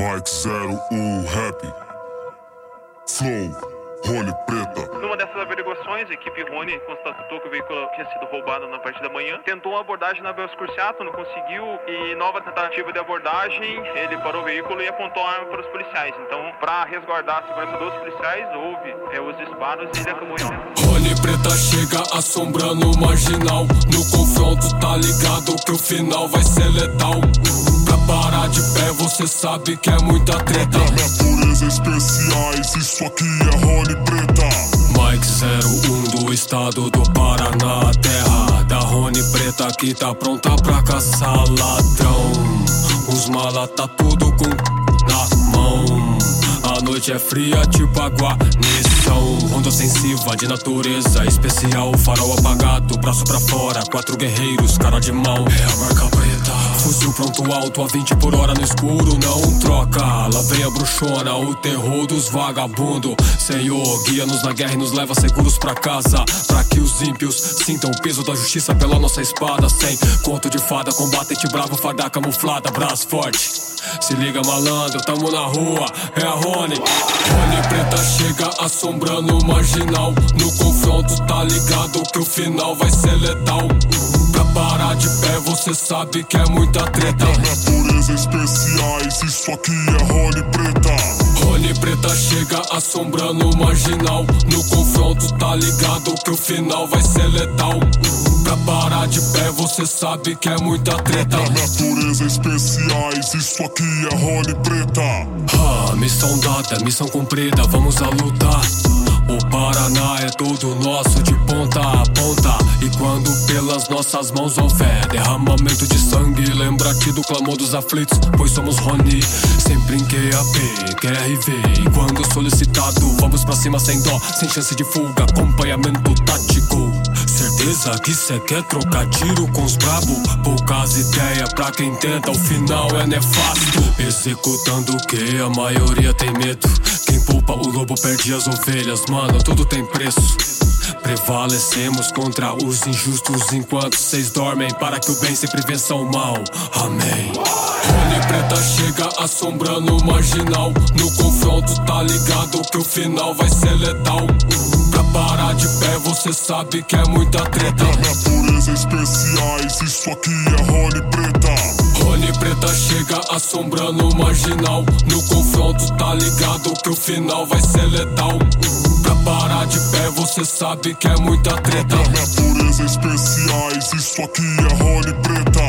Mike 01 Rap Flow Rony Preta. Numa dessas averiguações, a equipe Rony constatou que o veículo tinha sido roubado na parte da manhã. Tentou uma abordagem na Bel Scorciato, não conseguiu. E nova tentativa de abordagem, ele parou o veículo e apontou a arma para os policiais. Então, para resguardar a segurança dos policiais, houve os disparos e ele acabou indo. Rony Preta chega assombrando o marginal. No confronto tá ligado que o final vai ser letal. Pra parar de pé você sabe que é muita treta. Natureza especiais, isso aqui é Rony Preta. Mike 01 do estado do Paraná, terra da Rony Preta que tá pronta pra caçar ladrão. Os mala tá tudo com na mão. A noite é fria tipo a guarnição. Ronda ofensiva de natureza especial. Farol apagado, braço pra fora. 4 guerreiros, cara de mal. É a marca preta. Fuzil pronto alto a 20 por hora no escuro. Não troca, lá vem a bruxona. O terror dos vagabundo. Senhor, guia-nos na guerra e nos leva seguros pra casa. Pra que os ímpios sintam o peso da justiça pela nossa espada. Sem conto de fada, combatente bravo, farda camuflada, braço forte. Se liga malandro, tamo na rua, é a Rony. Rony Preta chega assombrando o marginal. No confronto tá ligado que o final vai ser letal. Pra parar de pé você sabe que é muita treta. Natureza especiais, isso aqui é Rony Preta. Rony Preta chega assombrando o marginal. No confronto tá ligado que o final vai ser letal. Pra parar de pé você sabe que é muita treta. Natureza especiais, isso aqui é Rony Preta. Missão dada, missão cumprida, vamos a lutar. O Paraná é todo nosso de ponta a ponta. E quando pelas nossas mãos houver derramamento de sangue, lembra-te do clamor dos aflitos, pois somos Rony. Sempre em QAP, QRV. E quando solicitado, vamos pra cima sem dó, sem chance de fuga, acompanhamento tático. Certeza que cê quer trocar tiro com os brabo? Poucas ideias pra quem tenta, o final é nefasto. Executando o que a maioria tem medo. Quem poupa o lobo perde as ovelhas, mano, tudo tem preço. Prevalecemos contra os injustos enquanto vocês dormem, para que o bem sempre vença o mal, amém. Rony Preta chega assombrando o marginal. No confronto tá ligado que o final vai ser letal. Pra parar de pé você sabe que é muita treta. Natureza especiais, isso aqui é Rony Preta. Rony Preta chega assombrando o marginal. No confronto tá ligado que o final vai ser letal. Pra parar de pé você sabe que é muita treta. Natureza especiais, isso aqui é Rony Preta.